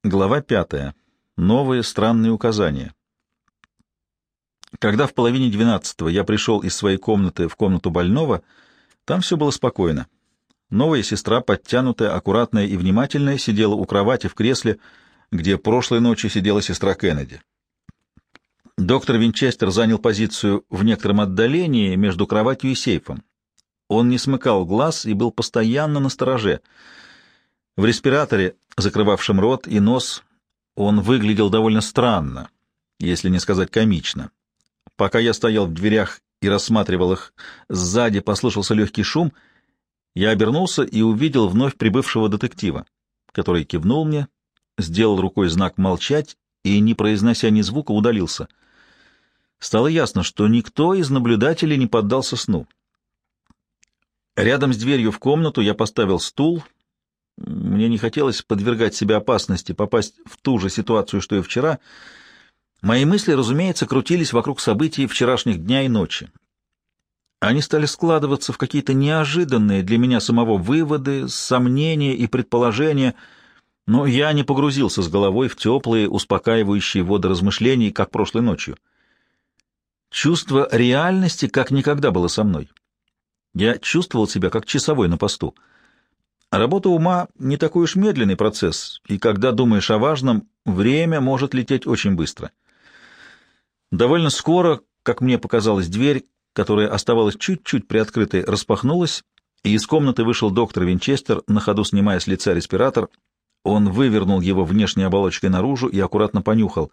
Глава 5. Новые странные указания. Когда в половине 12 я пришел из своей комнаты в комнату больного, там все было спокойно. Новая сестра, подтянутая, аккуратная и внимательная, сидела у кровати в кресле, где прошлой ночью сидела сестра Кеннеди. Доктор Винчестер занял позицию в некотором отдалении между кроватью и сейфом. Он не смыкал глаз и был постоянно настороже. В респираторе, закрывавшем рот и нос, он выглядел довольно странно, если не сказать комично. Пока я стоял в дверях и рассматривал их, сзади послышался легкий шум. Я обернулся и увидел вновь прибывшего детектива, который кивнул мне, сделал рукой знак «молчать» и, не произнося ни звука, удалился. Стало ясно, что никто из наблюдателей не поддался сну. Рядом с дверью в комнату я поставил стул. Мне не хотелось подвергать себя опасности попасть в ту же ситуацию, что и вчера. Мои мысли, разумеется, крутились вокруг событий вчерашних дня и ночи. Они стали складываться в какие-то неожиданные для меня самого выводы, сомнения и предположения, но я не погрузился с головой в теплые, успокаивающие воды размышлений, как прошлой ночью. Чувство реальности как никогда было со мной. Я чувствовал себя как часовой на посту. Работа ума — не такой уж медленный процесс, и когда думаешь о важном, время может лететь очень быстро. Довольно скоро, как мне показалось, дверь, которая оставалась чуть-чуть приоткрытой, распахнулась, и из комнаты вышел доктор Винчестер, на ходу снимая с лица респиратор. Он вывернул его внешней оболочкой наружу и аккуратно понюхал.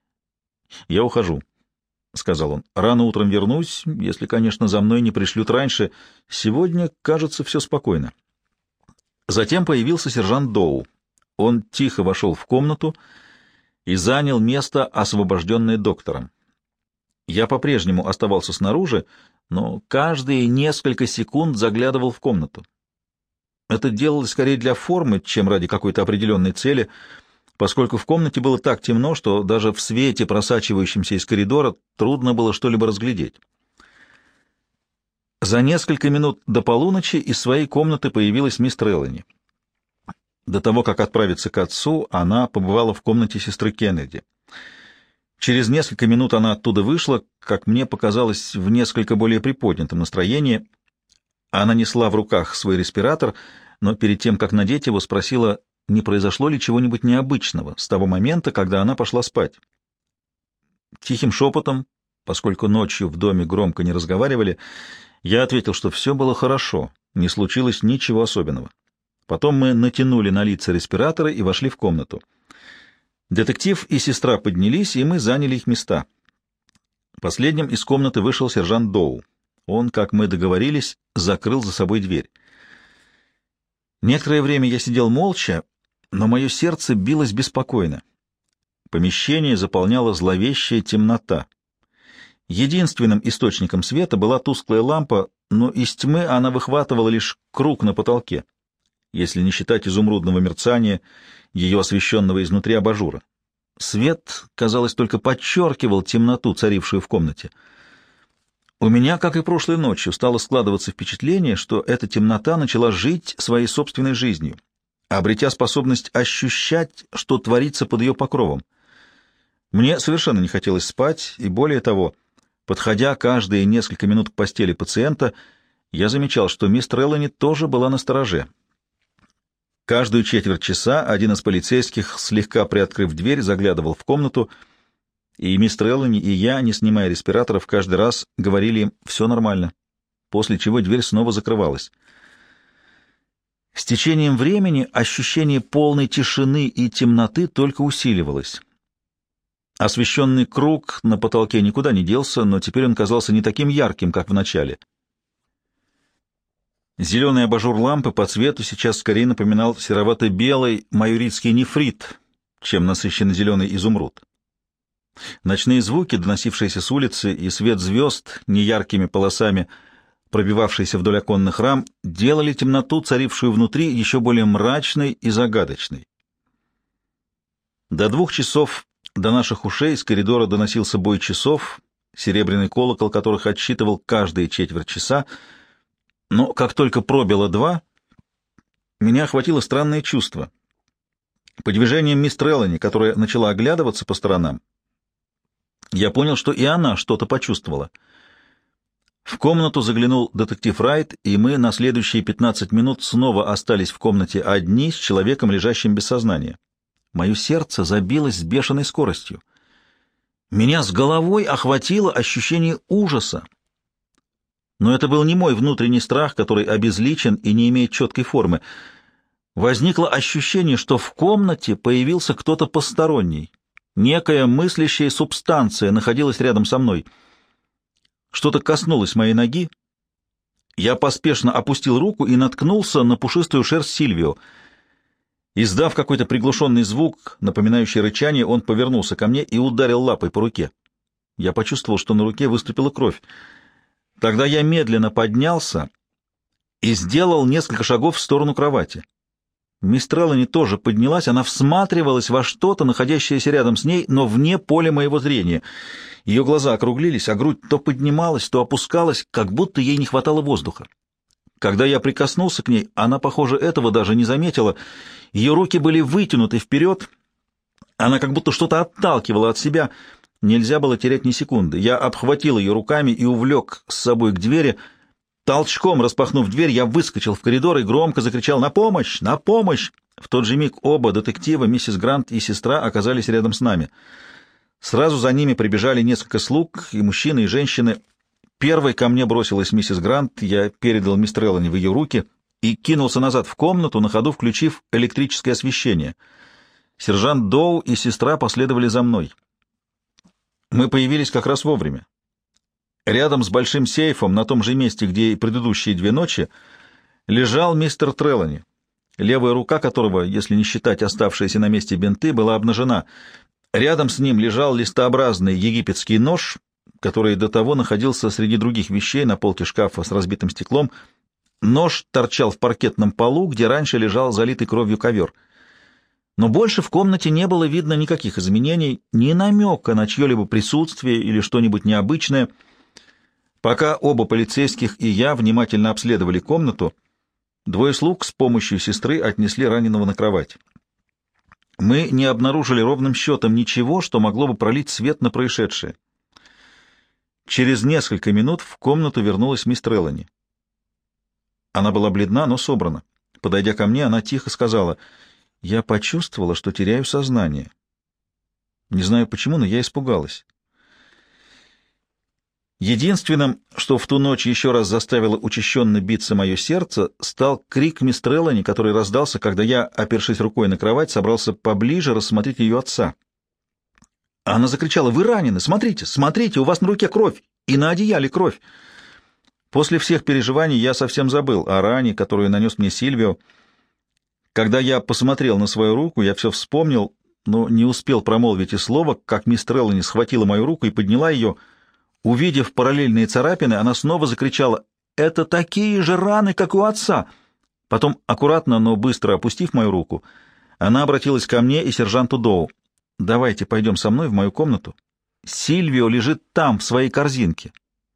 «Я ухожу», — сказал он. «Рано утром вернусь, если, конечно, за мной не пришлют раньше. Сегодня, кажется, все спокойно». Затем появился сержант Доу. Он тихо вошел в комнату и занял место, освобожденное доктором. Я по-прежнему оставался снаружи, но каждые несколько секунд заглядывал в комнату. Это делалось скорее для формы, чем ради какой-то определенной цели, поскольку в комнате было так темно, что даже в свете, просачивающемся из коридора, трудно было что-либо разглядеть. За несколько минут до полуночи из своей комнаты появилась мисс Треллани. До того, как отправиться к отцу, она побывала в комнате сестры Кеннеди. Через несколько минут она оттуда вышла, как мне показалось, в несколько более приподнятом настроении. Она несла в руках свой респиратор, но перед тем, как надеть его, спросила, не произошло ли чего-нибудь необычного с того момента, когда она пошла спать. Тихим шепотом, поскольку ночью в доме громко не разговаривали, я ответил, что все было хорошо, не случилось ничего особенного. Потом мы натянули на лица респираторы и вошли в комнату. Детектив и сестра поднялись, и мы заняли их места. Последним из комнаты вышел сержант Доу. Он, как мы договорились, закрыл за собой дверь. Некоторое время я сидел молча, но мое сердце билось беспокойно. Помещение заполняла зловещая темнота. Единственным источником света была тусклая лампа, но из тьмы она выхватывала лишь круг на потолке, если не считать изумрудного мерцания, ее освещенного изнутри абажура. Свет, казалось, только подчеркивал темноту, царившую в комнате. У меня, как и прошлой ночью, стало складываться впечатление, что эта темнота начала жить своей собственной жизнью, обретя способность ощущать, что творится под ее покровом. Мне совершенно не хотелось спать, и более того, подходя каждые несколько минут к постели пациента, я замечал, что мисс Треллани тоже была настороже. Каждую четверть часа один из полицейских, слегка приоткрыв дверь, заглядывал в комнату, и мисс Треллани и я, не снимая респираторов, каждый раз говорили им «все нормально», после чего дверь снова закрывалась. С течением времени ощущение полной тишины и темноты только усиливалось. Освещенный круг на потолке никуда не делся, но теперь он казался не таким ярким, как в начале. Зеленый абажур лампы по цвету сейчас скорее напоминал серовато-белый майоритский нефрит, чем насыщенно зеленый изумруд. Ночные звуки, доносившиеся с улицы, и свет звезд, неяркими полосами, пробивавшиеся вдоль оконных рам, делали темноту, царившую внутри, еще более мрачной и загадочной. До 2 часов до наших ушей из коридора доносился бой часов, серебряный колокол которых отсчитывал каждые четверть часа, но как только пробило 2, меня охватило странное чувство. По движениям мисс Треллани, которая начала оглядываться по сторонам, я понял, что и она что-то почувствовала. В комнату заглянул детектив Райт, и мы на следующие 15 минут снова остались в комнате одни с человеком, лежащим без сознания. Мое сердце забилось с бешеной скоростью. Меня с головой охватило ощущение ужаса. Но это был не мой внутренний страх, который обезличен и не имеет четкой формы. Возникло ощущение, что в комнате появился кто-то посторонний. Некая мыслящая субстанция находилась рядом со мной. Что-то коснулось моей ноги. Я поспешно опустил руку и наткнулся на пушистую шерсть Сильвио. Издав какой-то приглушенный звук, напоминающий рычание, он повернулся ко мне и ударил лапой по руке. Я почувствовал, что на руке выступила кровь. Тогда я медленно поднялся и сделал несколько шагов в сторону кровати. Мисс Треллани тоже поднялась, она всматривалась во что-то, находящееся рядом с ней, но вне поля моего зрения. Ее глаза округлились, а грудь то поднималась, то опускалась, как будто ей не хватало воздуха. Когда я прикоснулся к ней, она, похоже, этого даже не заметила. Ее руки были вытянуты вперед, она как будто что-то отталкивала от себя. Нельзя было терять ни секунды. Я обхватил ее руками и увлек с собой к двери. Толчком распахнув дверь, я выскочил в коридор и громко закричал «На помощь! На помощь!». В тот же миг оба детектива, миссис Грант и сестра, оказались рядом с нами. Сразу за ними прибежали несколько слуг, и мужчины, и женщины. Первой ко мне бросилась миссис Грант, я передал мисс Треллани в ее руки и кинулся назад в комнату, на ходу включив электрическое освещение. Сержант Доу и сестра последовали за мной. Мы появились как раз вовремя. Рядом с большим сейфом, на том же месте, где и предыдущие 2 ночи, лежал мистер Треллани, левая рука которого, если не считать оставшиеся на месте бинты, была обнажена. Рядом с ним лежал листообразный египетский нож, который до того находился среди других вещей на полке шкафа с разбитым стеклом. Нож торчал в паркетном полу, где раньше лежал залитый кровью ковер. Но больше в комнате не было видно никаких изменений, ни намека на чье-либо присутствие или что-нибудь необычное. Пока оба полицейских и я внимательно обследовали комнату, 2 слуг с помощью сестры отнесли раненого на кровать. Мы не обнаружили ровным счетом ничего, что могло бы пролить свет на происшедшее. Через несколько минут в комнату вернулась мисс Треллани. Она была бледна, но собрана. Подойдя ко мне, она тихо сказала: «Я почувствовала, что теряю сознание. Не знаю почему, но я испугалась». Единственным, что в ту ночь еще раз заставило учащенно биться мое сердце, стал крик мисс Треллани, который раздался, когда я, опершись рукой на кровать, собрался поближе рассмотреть ее отца. Она закричала: «Вы ранены! Смотрите, смотрите, у вас на руке кровь! И на одеяле кровь!» После всех переживаний я совсем забыл о ране, которую нанес мне Сильвио. Когда я посмотрел на свою руку, я все вспомнил, но не успел промолвить и слова, как мисс Треллани схватила мою руку и подняла ее. Увидев параллельные царапины, она снова закричала: «Это такие же раны, как у отца!» Потом, аккуратно, но быстро опустив мою руку, она обратилась ко мне и сержанту Доу: «Давайте пойдем со мной в мою комнату. Сильвио лежит там, в своей корзинке».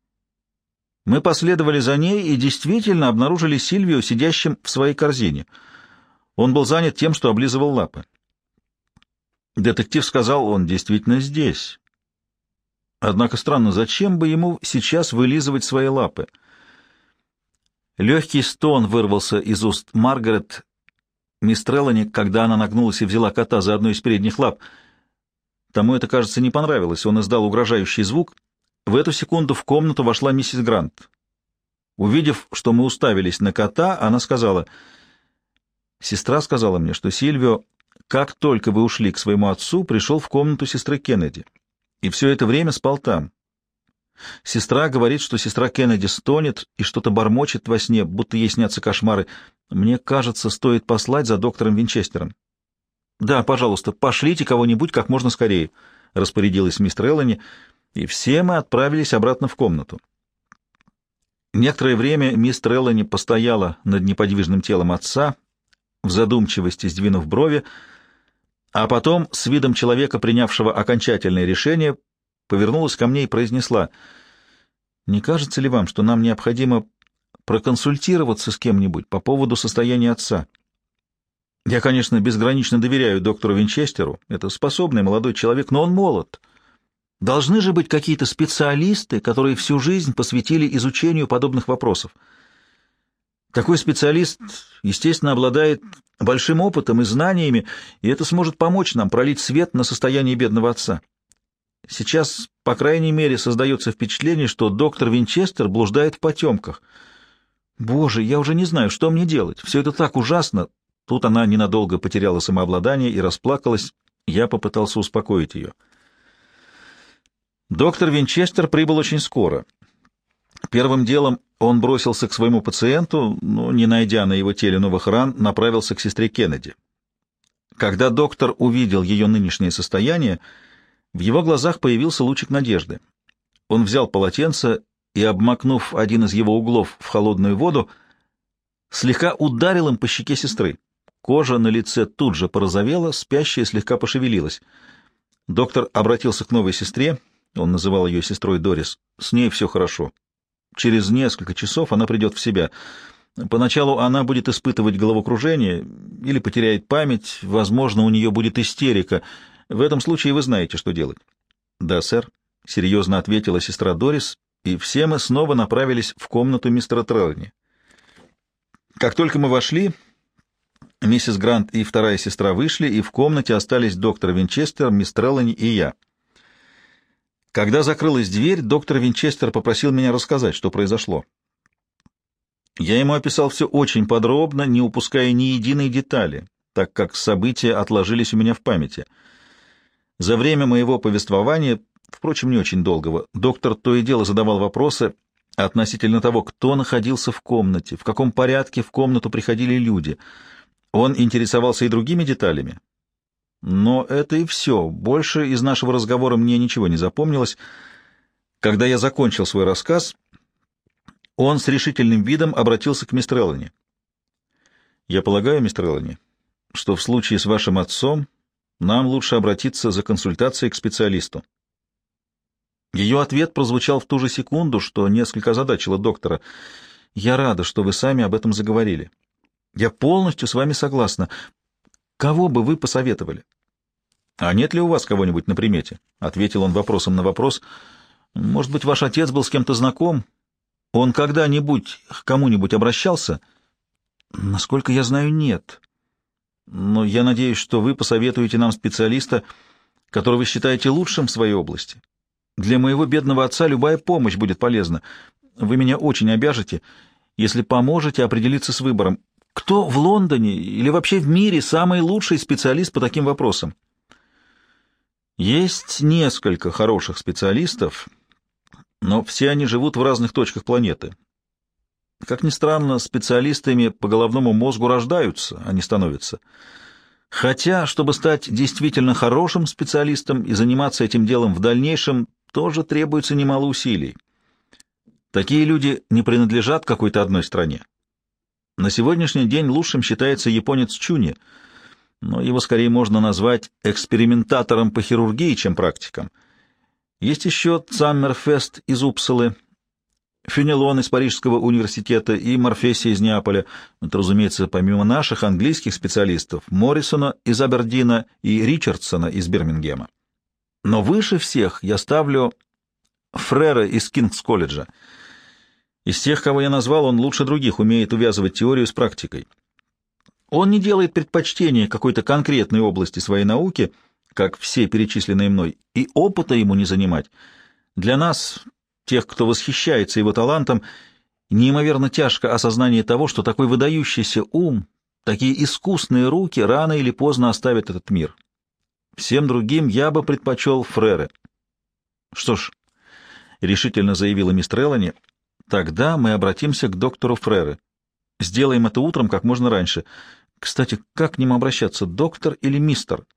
Мы последовали за ней и действительно обнаружили Сильвио сидящим в своей корзине. Он был занят тем, что облизывал лапы. Детектив сказал: «Он действительно здесь». Однако странно, зачем бы ему сейчас вылизывать свои лапы? Легкий стон вырвался из уст Маргарет, мисс Треллани, когда она нагнулась и взяла кота за одну из передних лап. Тому это, кажется, не понравилось. Он издал угрожающий звук. В эту секунду в комнату вошла миссис Грант. Увидев, что мы уставились на кота, она сказала: «Сестра сказала мне, что Сильвио, как только вы ушли к своему отцу, пришел в комнату сестры Кеннеди и все это время спал там. Сестра говорит, что сестра Кеннеди стонет и что-то бормочет во сне, будто ей снятся кошмары. Мне кажется, стоит послать за доктором Винчестером». «Да, пожалуйста, пошлите кого-нибудь как можно скорее», — распорядилась мисс Треллани, и все мы отправились обратно в комнату. Некоторое время мисс Треллани постояла над неподвижным телом отца, в задумчивости сдвинув брови, а потом, с видом человека, принявшего окончательное решение, повернулась ко мне и произнесла: «Не кажется ли вам, что нам необходимо проконсультироваться с кем-нибудь по поводу состояния отца?» Я, конечно, безгранично доверяю доктору Винчестеру. Это способный молодой человек, но он молод. Должны же быть какие-то специалисты, которые всю жизнь посвятили изучению подобных вопросов. Такой специалист, естественно, обладает большим опытом и знаниями, и это сможет помочь нам пролить свет на состояние бедного отца. Сейчас, по крайней мере, создается впечатление, что доктор Винчестер блуждает в потемках. Боже, я уже не знаю, что мне делать. Все это так ужасно. Тут она ненадолго потеряла самообладание и расплакалась. Я попытался успокоить ее. Доктор Винчестер прибыл очень скоро. Первым делом он бросился к своему пациенту, но, не найдя на его теле новых ран, направился к сестре Кеннеди. Когда доктор увидел ее нынешнее состояние, в его глазах появился лучик надежды. Он взял полотенце и, обмакнув один из его углов в холодную воду, слегка ударил им по щеке сестры. Кожа на лице тут же порозовела, спящая слегка пошевелилась. Доктор обратился к новой сестре, он называл ее сестрой Дорис. С ней все хорошо. Через несколько часов она придет в себя. Поначалу она будет испытывать головокружение или потеряет память, возможно, у нее будет истерика. В этом случае вы знаете, что делать. — Да, сэр, — серьезно ответила сестра Дорис, и все мы снова направились в комнату мистера Трелани. Как только мы вошли, миссис Грант и вторая сестра вышли, и в комнате остались доктор Винчестер, мисс Трелани и я. Когда закрылась дверь, доктор Винчестер попросил меня рассказать, что произошло. Я ему описал все очень подробно, не упуская ни единой детали, так как события отложились у меня в памяти. За время моего повествования, впрочем, не очень долгого, доктор то и дело задавал вопросы относительно того, кто находился в комнате, в каком порядке в комнату приходили люди. Он интересовался и другими деталями. Но это и все. Больше из нашего разговора мне ничего не запомнилось. Когда я закончил свой рассказ, он с решительным видом обратился к мисс Трелани. «Я полагаю, мисс Трелани, что в случае с вашим отцом нам лучше обратиться за консультацией к специалисту». Ее ответ прозвучал в ту же секунду, что несколько озадачило доктора. «Я рада, что вы сами об этом заговорили. Я полностью с вами согласна. Кого бы вы посоветовали?» «А нет ли у вас кого-нибудь на примете?» — ответил он вопросом на вопрос. «Может быть, ваш отец был с кем-то знаком? Он когда-нибудь к кому-нибудь обращался?» «Насколько я знаю, нет. Но я надеюсь, что вы посоветуете нам специалиста, которого вы считаете лучшим в своей области. Для моего бедного отца любая помощь будет полезна. Вы меня очень обяжете, если поможете определиться с выбором. Кто в Лондоне или вообще в мире самый лучший специалист по таким вопросам?» «Есть несколько хороших специалистов, но все они живут в разных точках планеты. Как ни странно, специалистами по головному мозгу рождаются, а не становятся. Хотя, чтобы стать действительно хорошим специалистом и заниматься этим делом в дальнейшем, тоже требуется немало усилий. Такие люди не принадлежат какой-то одной стране. На сегодняшний день лучшим считается японец Чуни, но его скорее можно назвать экспериментатором по хирургии, чем практиком. Есть еще Цаммерфест из Упсалы, Фенелон из Парижского университета и Морфеси из Неаполя. Это, разумеется, помимо наших английских специалистов, Моррисона из Абердина и Ричардсона из Бирмингема. Но выше всех я ставлю Фрера из Кингс-колледжа. Из тех, кого я назвал, он лучше других умеет увязывать теорию с практикой. Он не делает предпочтения какой-то конкретной области своей науки, как все перечисленные мной, и опыта ему не занимать. Для нас, тех, кто восхищается его талантом, неимоверно тяжко осознание того, что такой выдающийся ум, такие искусные руки рано или поздно оставят этот мир. Всем другим я бы предпочел Фрера. «Что ж», — решительно заявила мисс Трелани, — «тогда мы обратимся к доктору Фрере. Сделаем это утром как можно раньше. Кстати, как к ним обращаться, доктор или мистер?»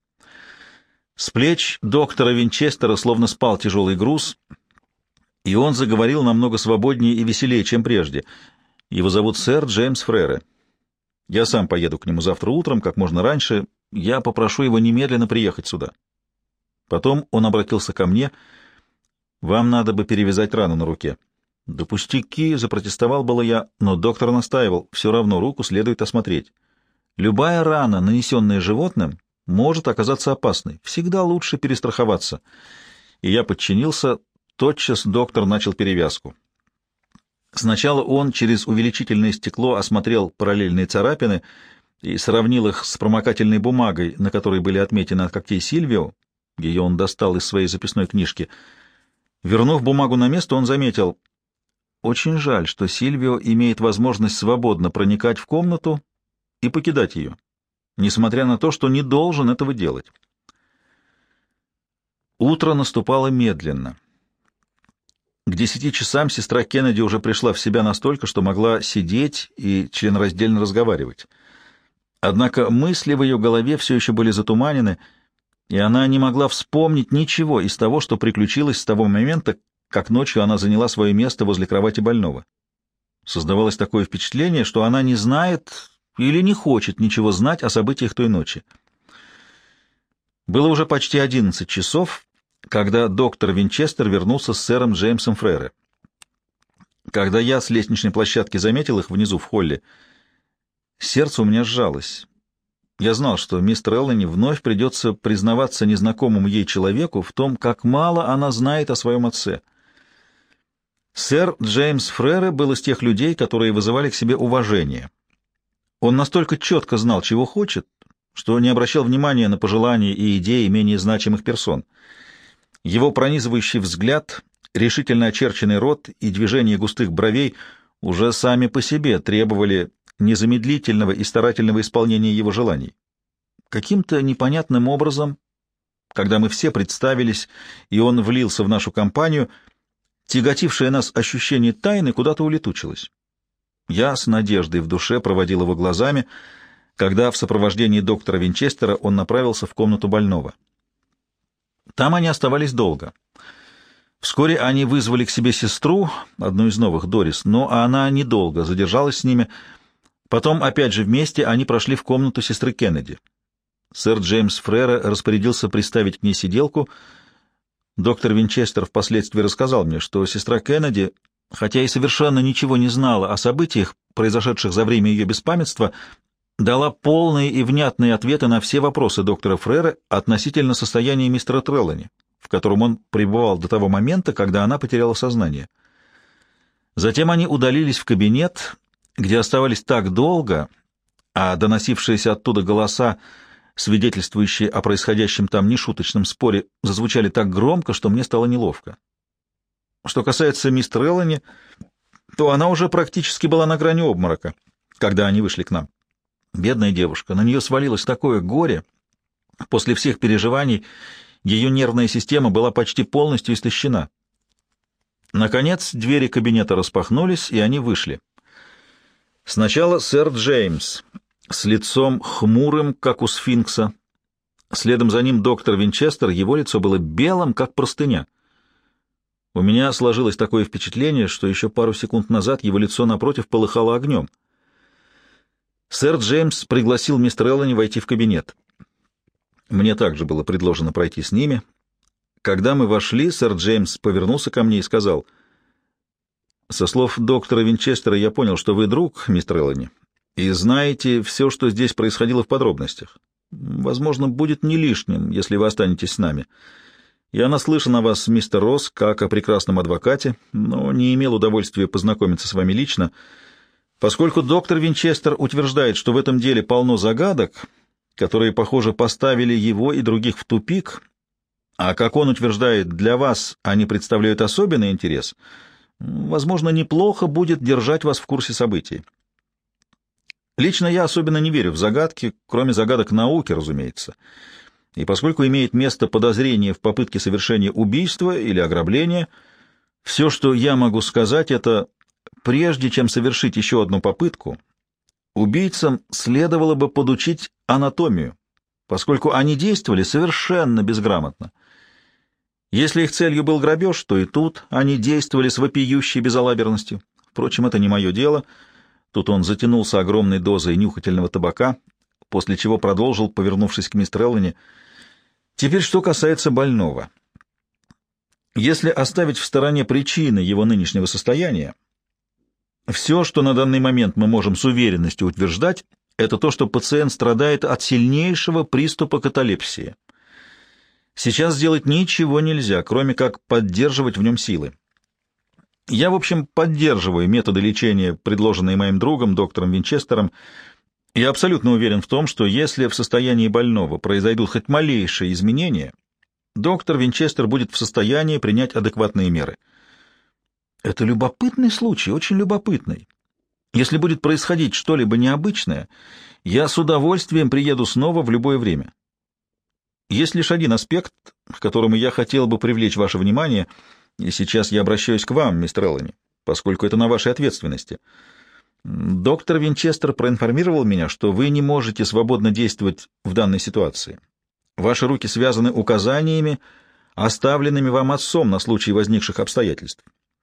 С плеч доктора Винчестера словно спал тяжелый груз, и он заговорил намного свободнее и веселее, чем прежде. Его зовут сэр Джеймс Фрере. Я сам поеду к нему завтра утром, как можно раньше. Я попрошу его немедленно приехать сюда. Потом он обратился ко мне. «Вам надо бы перевязать рану на руке». «Да пустяки», — запротестовал было я, но доктор настаивал. «Все равно руку следует осмотреть». Любая рана, нанесенная животным, может оказаться опасной. Всегда лучше перестраховаться. И я подчинился. Тотчас доктор начал перевязку. Сначала он через увеличительное стекло осмотрел параллельные царапины и сравнил их с промокательной бумагой, на которой были отметины от когтей Сильвио. Ее он достал из своей записной книжки. Вернув бумагу на место, он заметил: «Очень жаль, что Сильвио имеет возможность свободно проникать в комнату и покидать ее, несмотря на то, что не должен этого делать». Утро наступало медленно. К 10 часам сестра Кеннеди уже пришла в себя настолько, что могла сидеть и членораздельно разговаривать. Однако мысли в ее голове все еще были затуманены, и она не могла вспомнить ничего из того, что приключилось с того момента, как ночью она заняла свое место возле кровати больного. Создавалось такое впечатление, что она не знает или не хочет ничего знать о событиях той ночи. Было уже почти 11 часов, когда доктор Винчестер вернулся с сэром Джеймсом Фрейре. Когда я с лестничной площадки заметил их внизу в холле, сердце у меня сжалось. Я знал, что мистер Эллани вновь придется признаваться незнакомому ей человеку в том, как мало она знает о своем отце. Сэр Джеймс Фрейре был из тех людей, которые вызывали к себе уважение. Он настолько четко знал, чего хочет, что не обращал внимания на пожелания и идеи менее значимых персон. Его пронизывающий взгляд, решительно очерченный рот и движение густых бровей уже сами по себе требовали незамедлительного и старательного исполнения его желаний. Каким-то непонятным образом, когда мы все представились, и он влился в нашу компанию, тяготившее нас ощущение тайны куда-то улетучилось. Я с надеждой в душе проводил его глазами, когда в сопровождении доктора Винчестера он направился в комнату больного. Там они оставались долго. Вскоре они вызвали к себе сестру, одну из новых, Дорис, но она недолго задержалась с ними. Потом, опять же вместе, они прошли в комнату сестры Кеннеди. Сэр Джеймс Фрейре распорядился приставить к ней сиделку. Доктор Винчестер впоследствии рассказал мне, что сестра Кеннеди, хотя и совершенно ничего не знала о событиях, произошедших за время ее беспамятства, дала полные и внятные ответы на все вопросы доктора Фрейре относительно состояния мистера Треллани, в котором он пребывал до того момента, когда она потеряла сознание. Затем они удалились в кабинет, где оставались так долго, а доносившиеся оттуда голоса, свидетельствующие о происходящем там нешуточном споре, зазвучали так громко, что мне стало неловко. Что касается мисс Треллани, то она уже практически была на грани обморока, когда они вышли к нам. Бедная девушка, на нее свалилось такое горе. После всех переживаний ее нервная система была почти полностью истощена. Наконец, двери кабинета распахнулись, и они вышли. Сначала сэр Джеймс, с лицом хмурым, как у сфинкса. Следом за ним доктор Винчестер, его лицо было белым, как простыня. У меня сложилось такое впечатление, что еще пару секунд назад его лицо напротив полыхало огнем. Сэр Джеймс пригласил мистера Эллани войти в кабинет. Мне также было предложено пройти с ними. Когда мы вошли, сэр Джеймс повернулся ко мне и сказал: «Со слов доктора Винчестера я понял, что вы друг, мистер Эллани, и знаете все, что здесь происходило в подробностях. Возможно, будет не лишним, если вы останетесь с нами. Я наслышан о вас, мистер Росс, как о прекрасном адвокате, но не имел удовольствия познакомиться с вами лично. Поскольку доктор Винчестер утверждает, что в этом деле полно загадок, которые, похоже, поставили его и других в тупик, а, как он утверждает, для вас они представляют особенный интерес, возможно, неплохо будет держать вас в курсе событий. Лично я особенно не верю в загадки, кроме загадок науки, разумеется. И поскольку имеет место подозрение в попытке совершения убийства или ограбления, все, что я могу сказать, это: прежде чем совершить еще одну попытку, убийцам следовало бы подучить анатомию, поскольку они действовали совершенно безграмотно. Если их целью был грабеж, то и тут они действовали с вопиющей безалаберностью. Впрочем, это не мое дело. Тут он затянулся огромной дозой нюхательного табака, после чего продолжил, повернувшись к мистеру Эллани: «Теперь, что касается больного. Если оставить в стороне причины его нынешнего состояния, все, что на данный момент мы можем с уверенностью утверждать, это то, что пациент страдает от сильнейшего приступа каталепсии. Сейчас сделать ничего нельзя, кроме как поддерживать в нем силы. Я, в общем, поддерживаю методы лечения, предложенные моим другом, доктором Винчестером. Я абсолютно уверен в том, что если в состоянии больного произойдут хоть малейшие изменения, доктор Винчестер будет в состоянии принять адекватные меры. Это любопытный случай, очень любопытный. Если будет происходить что-либо необычное, я с удовольствием приеду снова в любое время. Есть лишь один аспект, к которому я хотел бы привлечь ваше внимание, и сейчас я обращаюсь к вам, мистер Эллани, поскольку это на вашей ответственности. Доктор Винчестер проинформировал меня, что вы не можете свободно действовать в данной ситуации. Ваши руки связаны указаниями, оставленными вам отцом на случай возникших обстоятельств.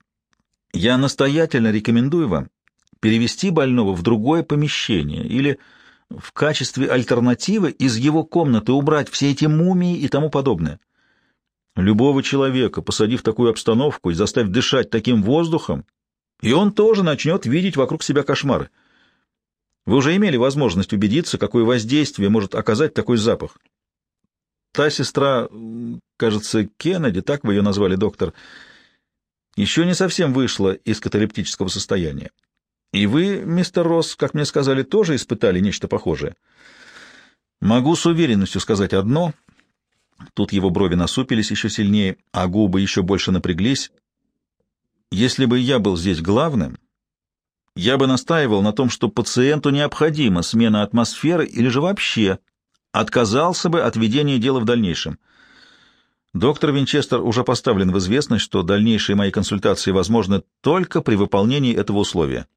Я настоятельно рекомендую вам перевести больного в другое помещение или в качестве альтернативы из его комнаты убрать все эти мумии и тому подобное. Любого человека, посадив в такую обстановку и заставив дышать таким воздухом, и он тоже начнет видеть вокруг себя кошмары. Вы уже имели возможность убедиться, какое воздействие может оказать такой запах. Та сестра, кажется, Кеннеди, так вы ее назвали, доктор, еще не совсем вышла из каталептического состояния. И вы, мистер Росс, как мне сказали, тоже испытали нечто похожее. Могу с уверенностью сказать одно. Тут его брови насупились еще сильнее, а губы еще больше напряглись. Если бы я был здесь главным, я бы настаивал на том, что пациенту необходима смена атмосферы или же вообще отказался бы от ведения дела в дальнейшем. Доктор Винчестер уже поставлен в известность, что дальнейшие мои консультации возможны только при выполнении этого условия.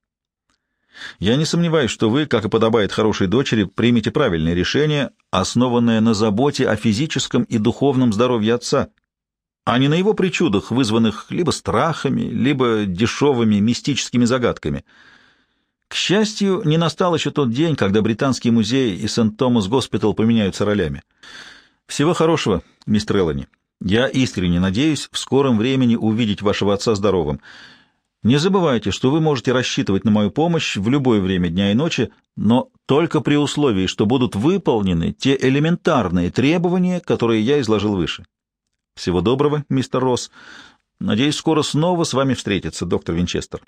Я не сомневаюсь, что вы, как и подобает хорошей дочери, примете правильное решение, основанное на заботе о физическом и духовном здоровье отца, а не на его причудах, вызванных либо страхами, либо дешевыми мистическими загадками. К счастью, не настал еще тот день, когда Британский музей и Сент-Томас-Госпитал поменяются ролями. Всего хорошего, мистер Эллани. Я искренне надеюсь в скором времени увидеть вашего отца здоровым. Не забывайте, что вы можете рассчитывать на мою помощь в любое время дня и ночи, но только при условии, что будут выполнены те элементарные требования, которые я изложил выше. Всего доброго, мистер Росс. Надеюсь, скоро снова с вами встретиться, доктор Винчестер.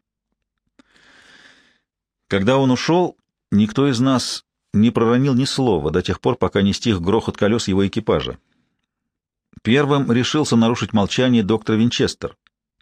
Когда он ушел, никто из нас не проронил ни слова до тех пор, пока не стих грохот колес его экипажа. Первым решился нарушить молчание доктор Винчестер.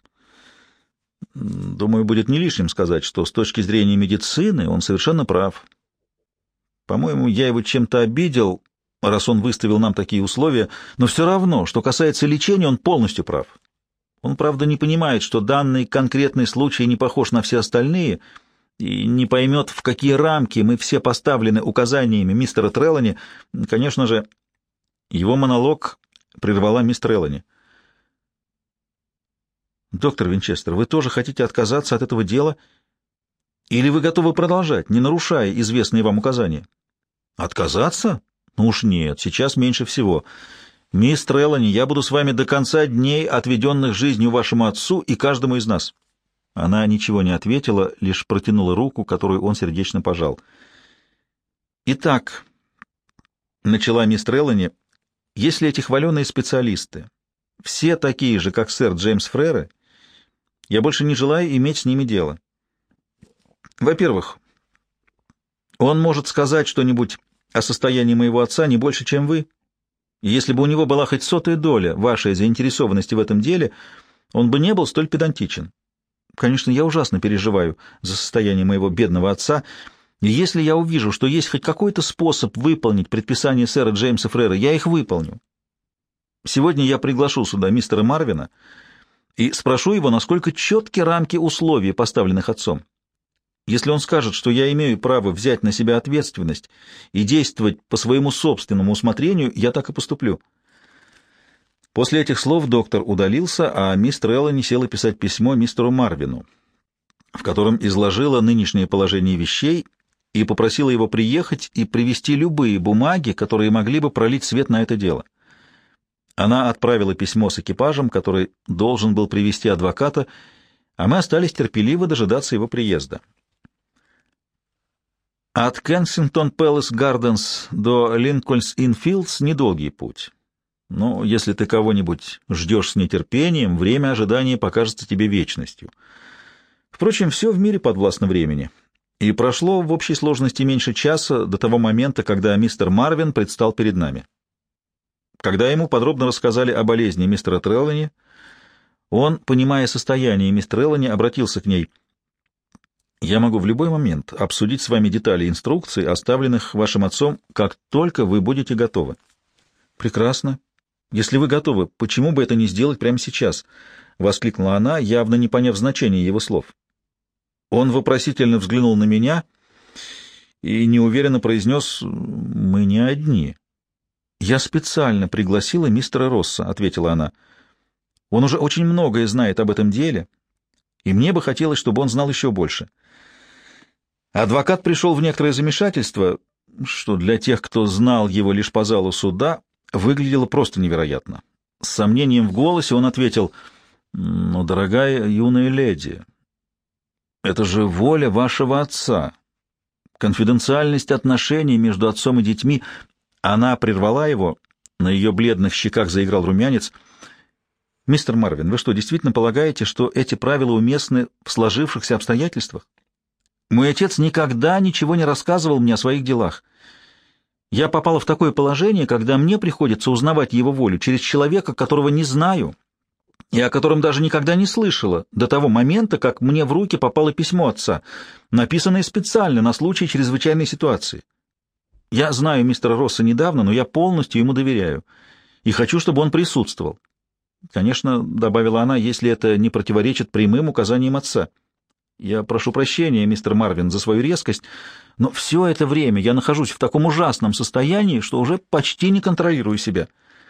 Думаю, будет не лишним сказать, что с точки зрения медицины он совершенно прав. По-моему, я его чем-то обидел, раз он выставил нам такие условия, но все равно, что касается лечения, он полностью прав. Он, правда, не понимает, что данный конкретный случай не похож на все остальные и не поймет, в какие рамки мы все поставлены указаниями мистера Треллани. Конечно же, его монолог прервала мисс Треллани. «Доктор Винчестер, вы тоже хотите отказаться от этого дела? Или вы готовы продолжать, не нарушая известные вам указания?» «Отказаться? Ну уж нет, сейчас меньше всего. Мисс Треллани, я буду с вами до конца дней, отведенных жизнью вашему отцу и каждому из нас». Она ничего не ответила, лишь протянула руку, которую он сердечно пожал. «Итак», — начала мисс Треллани, — «если эти хваленые специалисты все такие же, как сэр Джеймс Фрere, я больше не желаю иметь с ними дело. Во-первых, он может сказать что-нибудь о состоянии моего отца не больше, чем вы. И если бы у него была хоть сотая доля вашей заинтересованности в этом деле, он бы не был столь педантичен. Конечно, я ужасно переживаю за состояние моего бедного отца, и если я увижу, что есть хоть какой-то способ выполнить предписания сэра Джеймса Фрера, я их выполню. Сегодня я приглашу сюда мистера Марвина и спрошу его, насколько четки рамки условий, поставленных отцом. Если он скажет, что я имею право взять на себя ответственность и действовать по своему собственному усмотрению, я так и поступлю». После этих слов доктор удалился, а мисс Треллани села писать письмо мистеру Марвину, в котором изложила нынешнее положение вещей и попросила его приехать и привезти любые бумаги, которые могли бы пролить свет на это дело. Она отправила письмо с экипажем, который должен был привезти адвоката, а мы остались терпеливо дожидаться его приезда. От Кенсингтон Пэлас Гарденс до Линкольнс Инн Филдс недолгий путь. Но если ты кого-нибудь ждешь с нетерпением, время ожидания покажется тебе вечностью. Впрочем, все в мире подвластно времени. И прошло в общей сложности меньше часа до того момента, когда мистер Марвин предстал перед нами. Когда ему подробно рассказали о болезни мистера Треллани, он, понимая состояние мистера Треллани, обратился к ней. «Я могу в любой момент обсудить с вами детали инструкций, оставленных вашим отцом, как только вы будете готовы». «Прекрасно. Если вы готовы, почему бы это не сделать прямо сейчас?» — воскликнула она, явно не поняв значения его слов. Он вопросительно взглянул на меня и неуверенно произнес: «Мы не одни». «Я специально пригласила мистера Росса», — ответила она. «Он уже очень многое знает об этом деле, и мне бы хотелось, чтобы он знал еще больше». Адвокат пришел в некоторое замешательство, что для тех, кто знал его лишь по залу суда, выглядело просто невероятно. С сомнением в голосе он ответил: «Но, дорогая юная леди, это же воля вашего отца. Конфиденциальность отношений между отцом и детьми». Она прервала его, на ее бледных щеках заиграл румянец. «Мистер Марвин, вы что, действительно полагаете, что эти правила уместны в сложившихся обстоятельствах? Мой отец никогда ничего не рассказывал мне о своих делах. Я попала в такое положение, когда мне приходится узнавать его волю через человека, которого не знаю и о котором даже никогда не слышала, до того момента, как мне в руки попало письмо отца, написанное специально на случай чрезвычайной ситуации. Я знаю мистера Росса недавно, но я полностью ему доверяю и хочу, чтобы он присутствовал. Конечно, — добавила она, — если это не противоречит прямым указаниям отца. Я прошу прощения, мистер Марвин, за свою резкость, но все это время я нахожусь в таком ужасном состоянии, что уже почти не контролирую себя».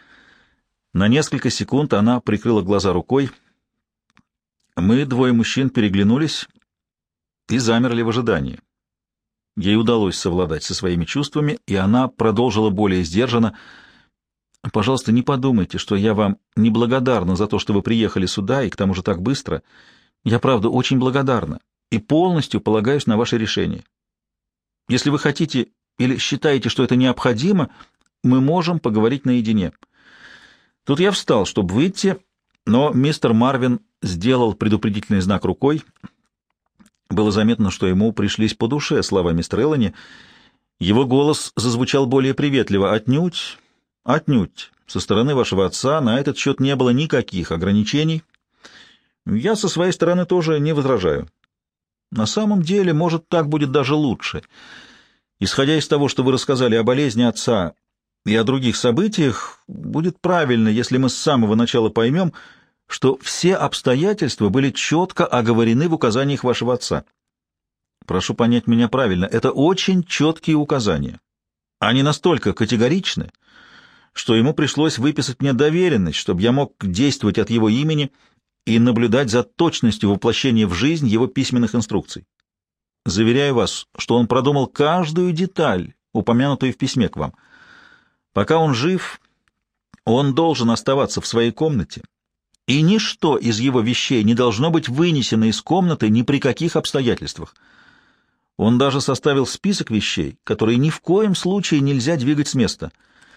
На несколько секунд она прикрыла глаза рукой. Мы, двое мужчин, переглянулись и замерли в ожидании. Ей удалось совладать со своими чувствами, и она продолжила более сдержанно. «Пожалуйста, не подумайте, что я вам неблагодарна за то, что вы приехали сюда, и к тому же так быстро. Я, правда, очень благодарна и полностью полагаюсь на ваше решение. Если вы хотите или считаете, что это необходимо, мы можем поговорить наедине». Тут я встал, чтобы выйти, но мистер Марвин сделал предупредительный знак рукой. Было заметно, что ему пришлись по душе слова мистера Треллани. Его голос зазвучал более приветливо. «Отнюдь, отнюдь. Со стороны вашего отца на этот счет не было никаких ограничений. Я со своей стороны тоже не возражаю. На самом деле, может, так будет даже лучше. Исходя из того, что вы рассказали о болезни отца и о других событиях, будет правильно, если мы с самого начала поймем, что все обстоятельства были четко оговорены в указаниях вашего отца. Прошу понять меня правильно, это очень четкие указания. Они настолько категоричны, что ему пришлось выписать мне доверенность, чтобы я мог действовать от его имени и наблюдать за точностью воплощения в жизнь его письменных инструкций. Заверяю вас, что он продумал каждую деталь, упомянутую в письме к вам. Пока он жив, он должен оставаться в своей комнате, и ничто из его вещей не должно быть вынесено из комнаты ни при каких обстоятельствах. Он даже составил список вещей, которые ни в коем случае нельзя двигать с места.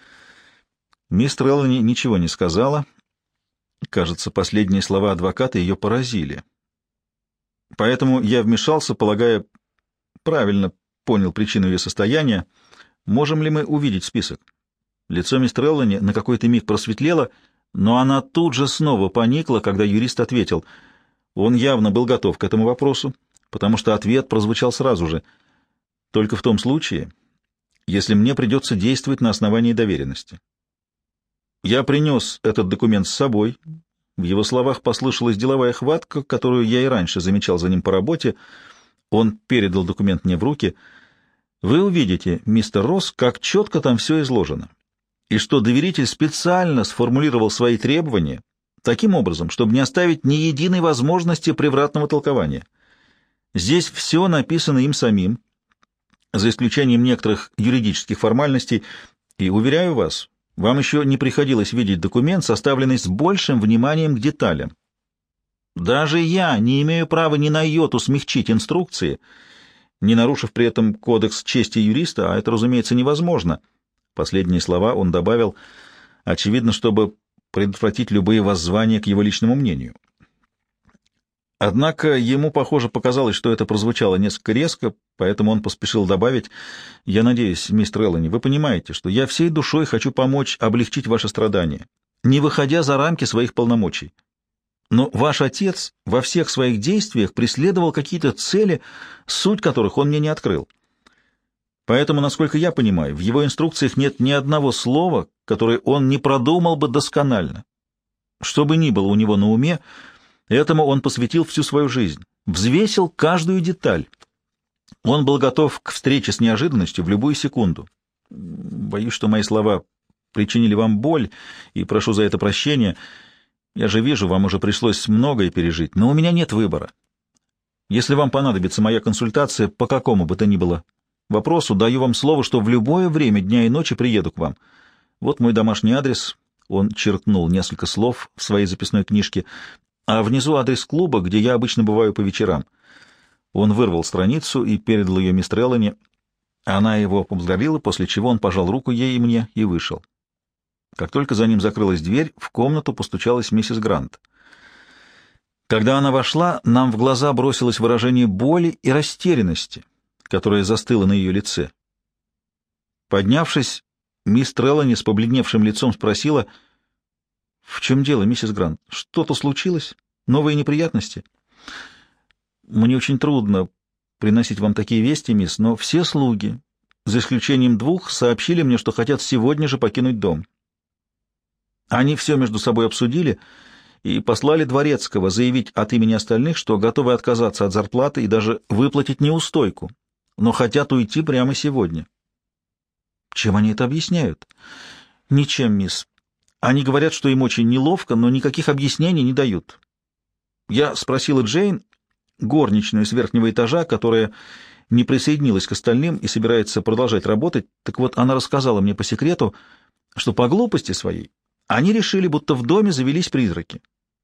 Мисс Треллани ничего не сказала. Кажется, последние слова адвоката ее поразили. Поэтому я вмешался, полагая, правильно понял причину ее состояния. Можем ли мы увидеть список? Лицо мисс Треллани на какой-то миг просветлело, но она тут же снова поникла, когда юрист ответил. Он явно был готов к этому вопросу, потому что ответ прозвучал сразу же. Только в том случае, если мне придется действовать на основании доверенности. Я принес этот документ с собой. В его словах послышалась деловая хватка, которую я и раньше замечал за ним по работе. Он передал документ мне в руки. Вы увидите, мистер Росс, как четко там все изложено, и что доверитель специально сформулировал свои требования таким образом, чтобы не оставить ни единой возможности превратного толкования. Здесь все написано им самим, за исключением некоторых юридических формальностей, и, уверяю вас, вам еще не приходилось видеть документ, составленный с большим вниманием к деталям. Даже я не имею права ни на йоту смягчить инструкции, не нарушив при этом кодекс чести юриста, а это, разумеется, невозможно. Последние слова он добавил, очевидно, чтобы предотвратить любые воззвания к его личному мнению. Однако ему, похоже, показалось, что это прозвучало несколько резко, поэтому он поспешил добавить: «Я надеюсь, мистер Эллани, вы понимаете, что я всей душой хочу помочь облегчить ваши страдания, не выходя за рамки своих полномочий. Но ваш отец во всех своих действиях преследовал какие-то цели, суть которых он мне не открыл. Поэтому, насколько я понимаю, в его инструкциях нет ни одного слова, которое он не продумал бы досконально. Что бы ни было у него на уме, этому он посвятил всю свою жизнь, взвесил каждую деталь. Он был готов к встрече с неожиданностью в любую секунду. Боюсь, что мои слова причинили вам боль, и прошу за это прощения. Я же вижу, вам уже пришлось многое пережить, но у меня нет выбора. Если вам понадобится моя консультация по какому бы то ни было вопросу, даю вам слово, что в любое время дня и ночи приеду к вам. Вот мой домашний адрес». Он черкнул несколько слов в своей записной книжке, а внизу адрес клуба, где я обычно бываю по вечерам. Он вырвал страницу и передал ее мистер Эллани. Она его поблагодарила, после чего он пожал руку ей и мне и вышел. Как только за ним закрылась дверь, в комнату постучалась миссис Грант. Когда она вошла, нам в глаза бросилось выражение боли и растерянности, которое застыло на ее лице. Поднявшись, мистер Эллани с побледневшим лицом спросила: «В чем дело, миссис Грант? Что-то случилось? Новые неприятности?» «Мне очень трудно приносить вам такие вести, мисс, но все слуги, за исключением 2, сообщили мне, что хотят сегодня же покинуть дом. Они все между собой обсудили и послали дворецкого заявить от имени остальных, что готовы отказаться от зарплаты и даже выплатить неустойку, но хотят уйти прямо сегодня». «Чем они это объясняют?» «Ничем, мисс. Они говорят, что им очень неловко, но никаких объяснений не дают. Я спросила Джейн, горничную с верхнего этажа, которая не присоединилась к остальным и собирается продолжать работать, так вот она рассказала мне по секрету, что по глупости своей они решили, будто в доме завелись призраки».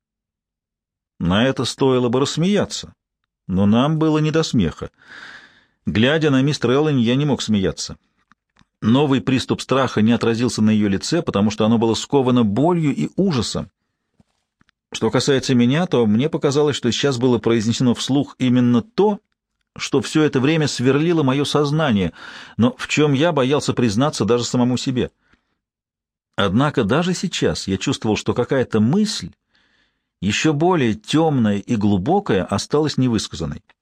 На это стоило бы рассмеяться, но нам было не до смеха. Глядя на мистера Эллани, я не мог смеяться. Новый приступ страха не отразился на ее лице, потому что оно было сковано болью и ужасом. Что касается меня, то мне показалось, что сейчас было произнесено вслух именно то, что все это время сверлило мое сознание, но в чем я боялся признаться даже самому себе. Однако даже сейчас я чувствовал, что какая-то мысль, еще более темная и глубокая, осталась невысказанной.